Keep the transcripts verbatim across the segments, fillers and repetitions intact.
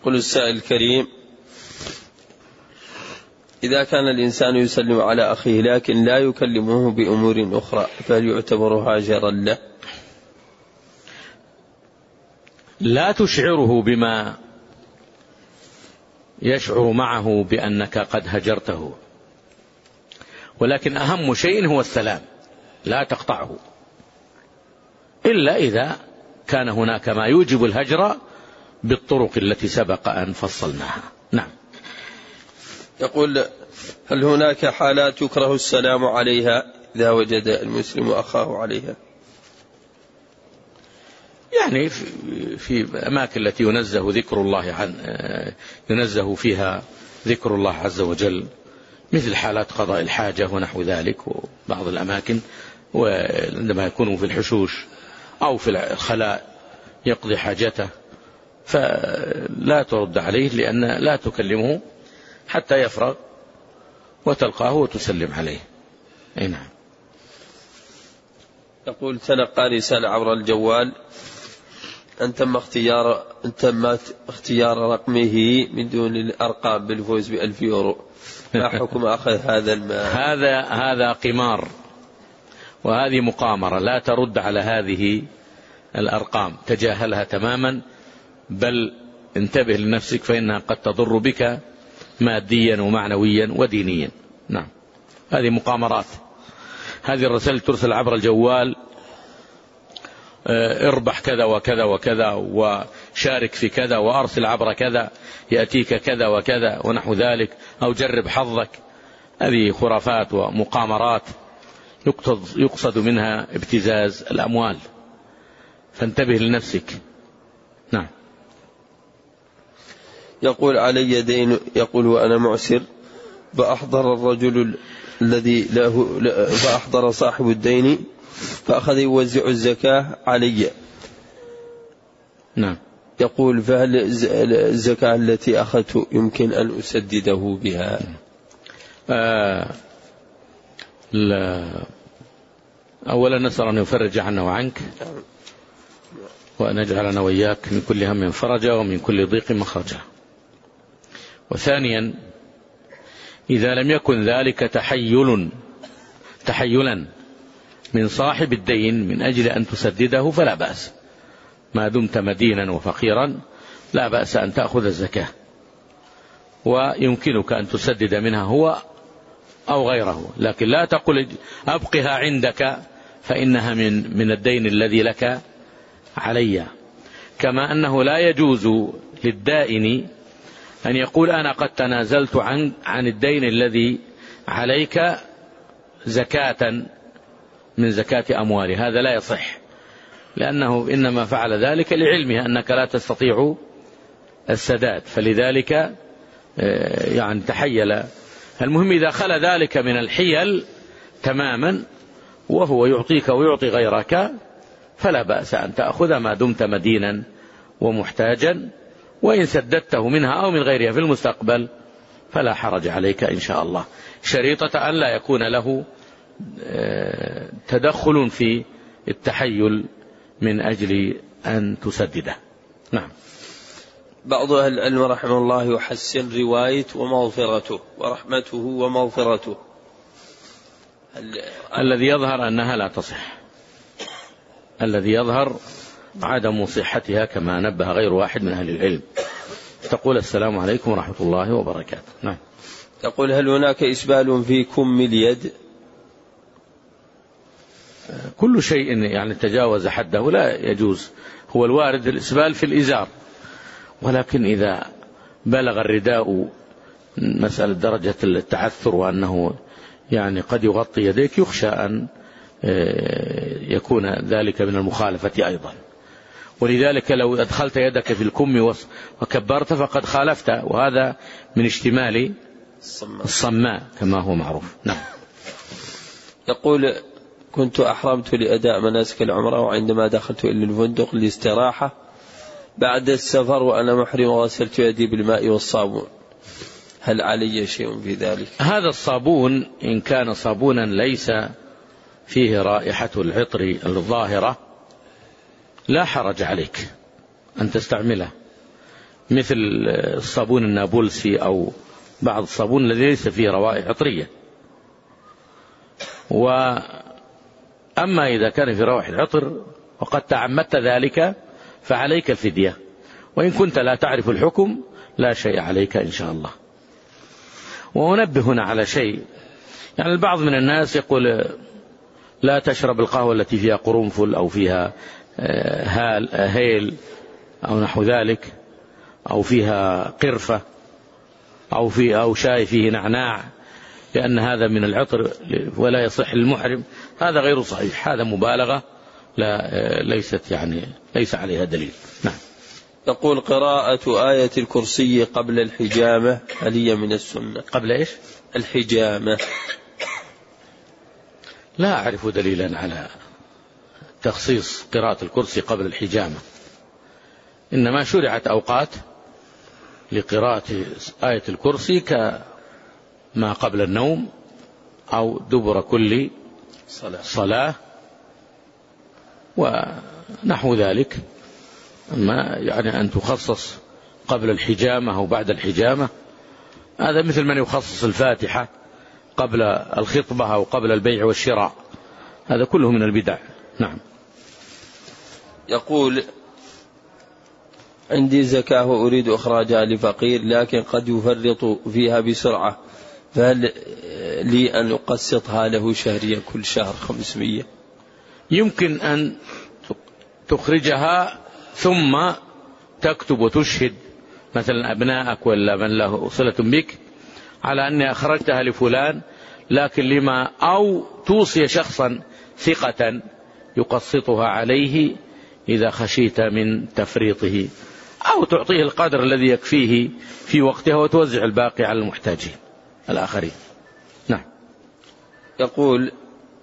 قل السائل الكريم: إذا كان الإنسان يسلم على أخيه لكن لا يكلمه بأمور أخرى فهل يعتبر هاجرا له؟ لا تشعره بما يشعر معه بأنك قد هجرته، ولكن أهم شيء هو السلام، لا تقطعه إلا إذا كان هناك ما يوجب الهجر بالطرق التي سبق أن فصلناها. نعم. يقول: هل هناك حالات يكره السلام عليها إذا وجد المسلم أخاه عليها؟ يعني في أماكن التي ينزه ذكر الله عن ينزه فيها ذكر الله عز وجل، مثل حالات قضاء الحاجة ونحو ذلك، وبعض الأماكن وعندما يكون في الحشوش أو في الخلاء يقضي حاجته، فلا ترد عليه لأن لا تكلمه حتى يفرغ وتلقاه وتسلم عليه. أي نعم. يقول: تلقى رسالة عبر الجوال أن تم اختيار أن تم اختيار رقمه من دون الأرقام بالفوز بألف يورو، ما حكم أخذ هذا المال؟ هذا هذا قمار، وهذه مقامرة، لا ترد على هذه الأرقام، تجاهلها تماما، بل انتبه لنفسك فإنها قد تضر بك ماديا ومعنويا ودينيا. نعم، هذه مقامرات. هذه الرسائل ترسل عبر الجوال: اربح كذا وكذا وكذا، وشارك في كذا، وأرسل عبر كذا يأتيك كذا وكذا ونحو ذلك، أو جرب حظك. هذه خرافات ومقامرات يقصد منها ابتزاز الأموال، فانتبه لنفسك. نعم. يقول: علي دين، يقول وأنا معسر، فأحضر الرجل الذي له فأحضر صاحب الدين فأخذ يوزع الزكاة علي. نعم. يقول: فهل الزكاة التي أخذت يمكن أن أسدده بها؟ آه لا. أولا نسأل أن يفرج عنا وعنك، وأن يجعلنا وإياك من كل هم فرجا ومن كل ضيق مخرجا. وثانيا، إذا لم يكن ذلك تحيل تحيلا من صاحب الدين من أجل أن تسدده فلا بأس، ما دمت مدينا وفقيرا لا بأس أن تأخذ الزكاة، ويمكنك أن تسدد منها هو أو غيره، لكن لا تقل أبقها عندك فإنها من من الدين الذي لك علي. كما أنه لا يجوز للدائن أن يقول: أنا قد تنازلت عن عن الدين الذي عليك زكاة من زكاة أموالي، هذا لا يصح، لأنه إنما فعل ذلك لعلمه أنك لا تستطيع السداد، فلذلك يعني تحيل. المهم إذا خلى ذلك من الحيل تماما وهو يعطيك ويعطي غيرك فلا بأس أن تأخذ ما دمت مدينا ومحتاجا، وإن سددته منها أو من غيرها في المستقبل فلا حرج عليك إن شاء الله، شريطة أن لا يكون له تدخل في التحيل من أجل أن تسدده. نعم. بعض أهل العلم رحمه الله يحسن رواية ومغفرته ورحمته ومغفرته. الذي يظهر أنها لا تصح، الذي يظهر عدم صحتها كما نبه غير واحد من أهل العلم. تقول: السلام عليكم ورحمة الله وبركاته. نعم. تقول: هل هناك إسبال في كم اليد؟ كل شيء يعني تجاوز حده لا يجوز، هو الوارد الإسبال في الإزار، ولكن إذا بلغ الرداء مسألة درجة التعثر وأنه يعني قد يغطي يديك يخشى أن يكون ذلك من المخالفة أيضا، ولذلك لو أدخلت يدك في الكم وكبرت فقد خالفت، وهذا من اشتمال الصماء كما هو معروف. نعم. يقول: كنت أحرمت لأداء مناسك العمرة، وعندما دخلت إلى الفندق للاستراحة بعد السفر وأنا محرم غسلت يدي بالماء والصابون، هل علي شيء في ذلك؟ هذا الصابون إن كان صابونا ليس فيه رائحة العطر الظاهرة لا حرج عليك أن تستعمله، مثل الصابون النابلسي أو بعض الصابون الذي ليس فيه روائح عطرية. وأما إذا كان في روائح العطر وقد تعمدت ذلك فعليك الفدية، وإن كنت لا تعرف الحكم لا شيء عليك إن شاء الله. وأنبه هنا على شيء، يعني البعض من الناس يقول لا تشرب القهوة التي فيها قرنفل أو فيها هال هيل أو نحو ذلك، أو فيها قرفة، أو في أو شاي فيه نعناع، لأن هذا من العطر ولا يصح للمحرم. هذا غير صحيح، هذا مبالغة لا ليست يعني ليس عليها دليل. نعم. يقول قراءة آية الكرسي قبل الحجامة هل هي من السنة؟ قبل إيش؟ الحجامة. لا أعرف دليلا على تخصيص قراءة الكرسي قبل الحجامة، إنما شرعت أوقات لقراءة آية الكرسي كما قبل النوم أو دبر كل صلاة ونحو ذلك. أما يعني أن تخصص قبل الحجامة أو بعد الحجامة هذا مثل من يخصص الفاتحة قبل الخطبة أو قبل البيع والشراء، هذا كله من البدع. نعم. يقول عندي زكاة وأريد إخراجها لفقير لكن قد يفرط فيها بسرعة، فهل لي أن أقسطها له شهريا كل شهر خمسمية؟ يمكن أن تخرجها ثم تكتب وتشهد مثلا أبنائك ولا من له صلة بك على أني أخرجتها لفلان، لكن لما أو توصي شخصا ثقة يقسطها عليه إذا خشيت من تفريطه، أو تعطيه القدر الذي يكفيه في وقتها وتوزع الباقي على المحتاجين الآخرين. نعم. يقول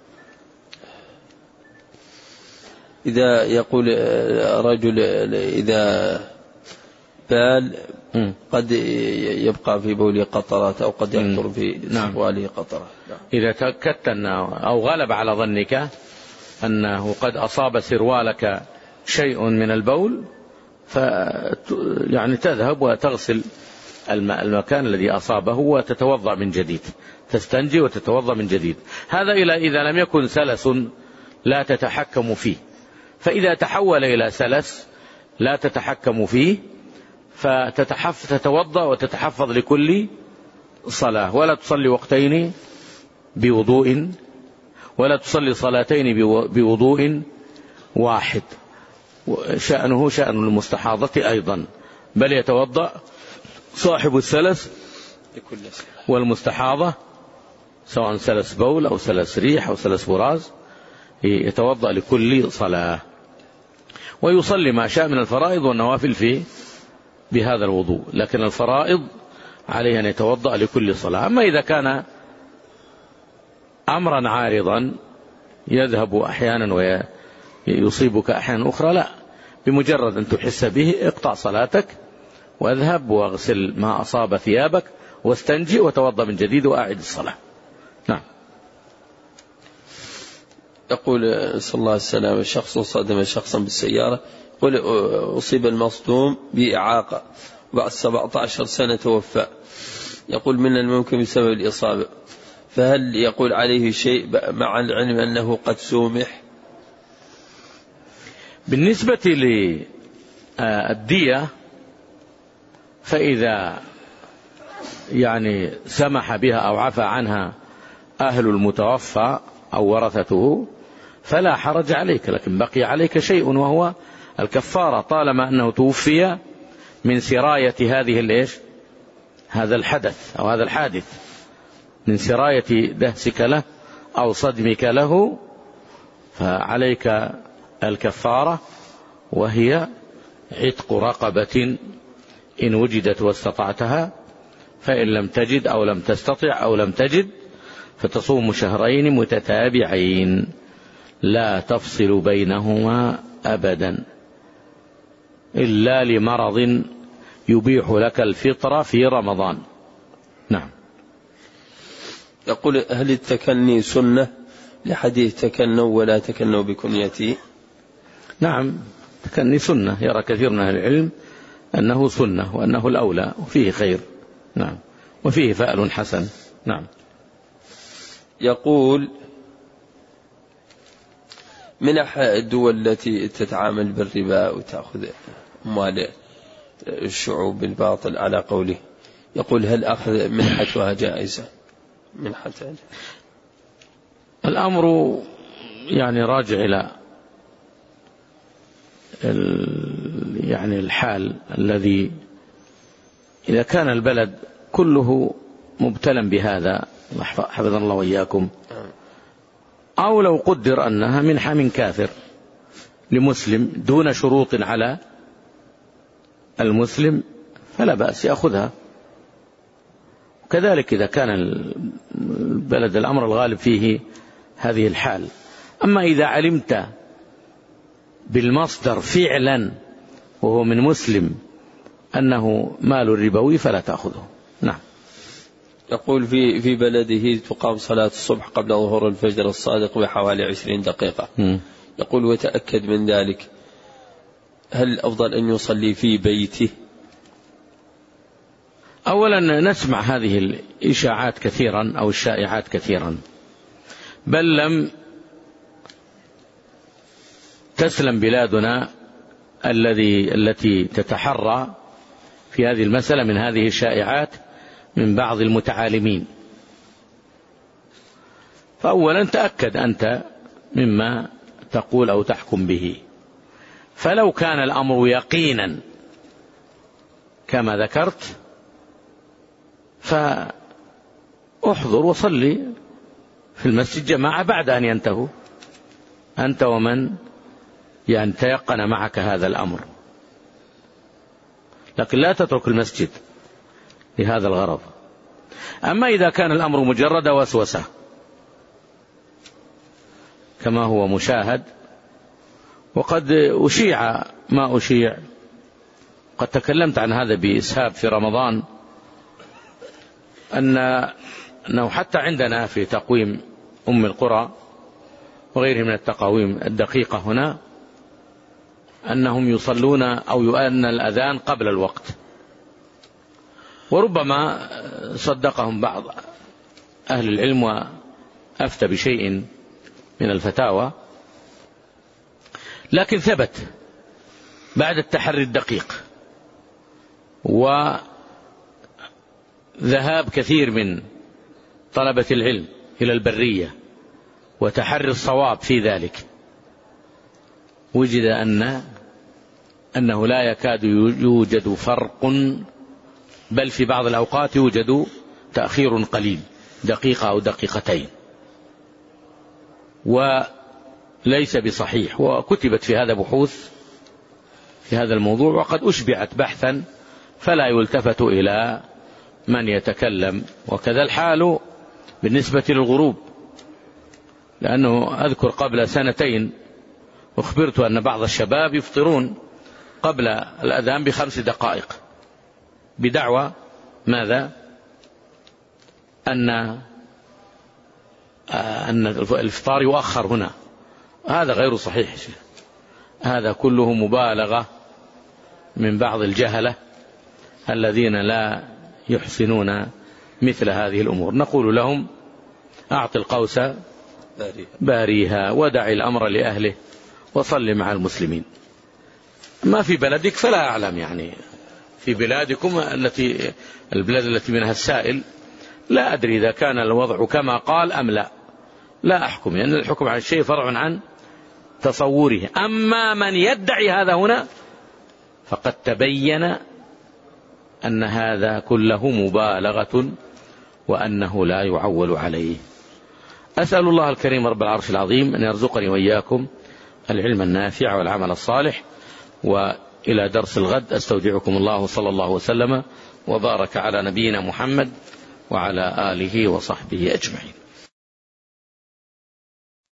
إذا يقول رجل إذا بال قد يبقى في بوله قطرات أو قد يقطر في سرواله قطرات. إذا تأكدت أنه أو غلب على ظنك أنه قد أصاب سروالك شيء من البول ف يعني تذهب وتغسل المكان الذي أصابه وتتوضأ من جديد، تستنجي وتتوضأ من جديد. هذا إلى إذا لم يكن سلس لا تتحكم فيه، فإذا تحول إلى سلس لا تتحكم فيه فتتوضأ وتتحفظ لكل صلاة، ولا تصلي وقتين بوضوء ولا تصلي صلاتين بوضوء واحد. شأنه شأن المستحاضة أيضا، بل يتوضأ صاحب السلس والمستحاضة سواء سلس بول أو سلس ريح أو سلس براز، يتوضأ لكل صلاة ويصلي ما شاء من الفرائض والنوافل في بهذا الوضوء، لكن الفرائض عليه أن يتوضأ لكل صلاة. أما إذا كان أمرا عارضا يذهب أحيانا ويصيبك أحيانا أخرى، لا، بمجرد أن تحس به اقطع صلاتك واذهب واغسل ما أصاب ثيابك واستنجي وتوضأ من جديد وأعد الصلاة. نعم. يقول صلى الله عليه وسلم شخص صدم شخصا بالسيارة، يقول أصيب المصدوم بإعاقة بعد سبعة عشر سنة توفى، يقول من الممكن بسبب الإصابة، فهل يقول عليه شيء مع العلم أنه قد سومح؟ بالنسبة للدية فإذا يعني سمح بها أو عفى عنها أهل المتوفى أو ورثته فلا حرج عليك، لكن بقي عليك شيء وهو الكفارة طالما أنه توفي من سراية هذه الإيش هذا الحدث أو هذا الحادث، من سراية دهسك له أو صدمك له، فعليك الكفارة وهي عتق رقبة إن وجدت واستطعتها، فإن لم تجد أو لم تستطع أو لم تجد فتصوم شهرين متتابعين لا تفصل بينهما أبدا إلا لمرض يبيح لك الفطرة في رمضان. نعم. يقول هل التكني سنة لحديث تكنوا ولا تكنوا بكنيتي؟ نعم، تكني سنة، يرى كثير من أهل العلم أنه سنة وأنه الأولى وفيه خير. نعم، وفيه فأل حسن. نعم. يقول: منح الدول التي تتعامل بالربا وتأخذ أموال الشعوب بالباطل على قوله، يقول: هل أخذ منحتها جائزة؟ منحتها الأمر يعني راجع إلى يعني الحال الذي إذا كان البلد كله مبتلى بهذا حفظنا الله وإياكم، أو لو قدر أنها منحة من كافر لمسلم دون شروط على المسلم فلا بأس يأخذها. كذلك إذا كان البلد الأمر الغالب فيه هذه الحال. أما إذا علمت بالمصدر فعلا وهو من مسلم أنه مال ربوي فلا تأخذه. نعم. يقول: في في بلده تقام صلاة الصبح قبل ظهور الفجر الصادق بحوالي عشرين دقيقة. م. يقول: وتأكد من ذلك، هل الأفضل أن يصلي في بيته؟ أولا نسمع هذه الإشاعات كثيرا أو الشائعات كثيرا، بل لم تسلم بلادنا الذي التي تتحرى في هذه المسألة من هذه الشائعات من بعض المتعالمين. فأولا تأكد أنت مما تقول أو تحكم به، فلو كان الأمر يقينا كما ذكرت فأحضر وصلي في المسجد جماعة بعد أن ينتهوا أنت ومن يعني تيقن معك هذا الأمر، لكن لا تترك المسجد لهذا الغرض. أما إذا كان الأمر مجرد وسوسة كما هو مشاهد، وقد أشيع ما أشيع، قد تكلمت عن هذا بإسهاب في رمضان، أن أنه حتى عندنا في تقويم أم القرى وغيره من التقاويم الدقيقة هنا أنهم يصلون أو يؤذن الأذان قبل الوقت، وربما صدقهم بعض أهل العلم وأفتى بشيء من الفتاوى، لكن ثبت بعد التحري الدقيق وذهاب كثير من طلبة العلم إلى البرية وتحري الصواب في ذلك، وجد أن أنه لا يكاد يوجد فرق، بل في بعض الأوقات يوجد تأخير قليل دقيقة أو دقيقتين، وليس بصحيح. وكتبت في هذا بحوث في هذا الموضوع وقد أشبعت بحثا، فلا يلتفت إلى من يتكلم. وكذا الحال بالنسبة للغروب، لأنه أذكر قبل سنتين أخبرت أن بعض الشباب يفطرون قبل الأذان بخمس دقائق بدعوى ماذا؟ أن أن الإفطار يؤخر هنا. هذا غير صحيح، هذا كله مبالغة من بعض الجهلة الذين لا يحسنون مثل هذه الأمور. نقول لهم: أعط القوس باريها ودع الأمر لأهله وصل مع المسلمين. ما في بلدك فلا أعلم، يعني في بلادكم التي البلاد التي منها السائل لا أدري إذا كان الوضع كما قال أم لا، لا أحكم، لأن يعني الحكم على الشيء فرع عن تصوره. أما من يدعي هذا هنا فقد تبين أن هذا كله مبالغة وأنه لا يعول عليه. أسأل الله الكريم رب العرش العظيم أن يرزقني وإياكم العلم النافع والعمل الصالح. وإلى درس الغد أستودعكم الله، صلى الله وسلم وبارك على نبينا محمد وعلى آله وصحبه أجمعين.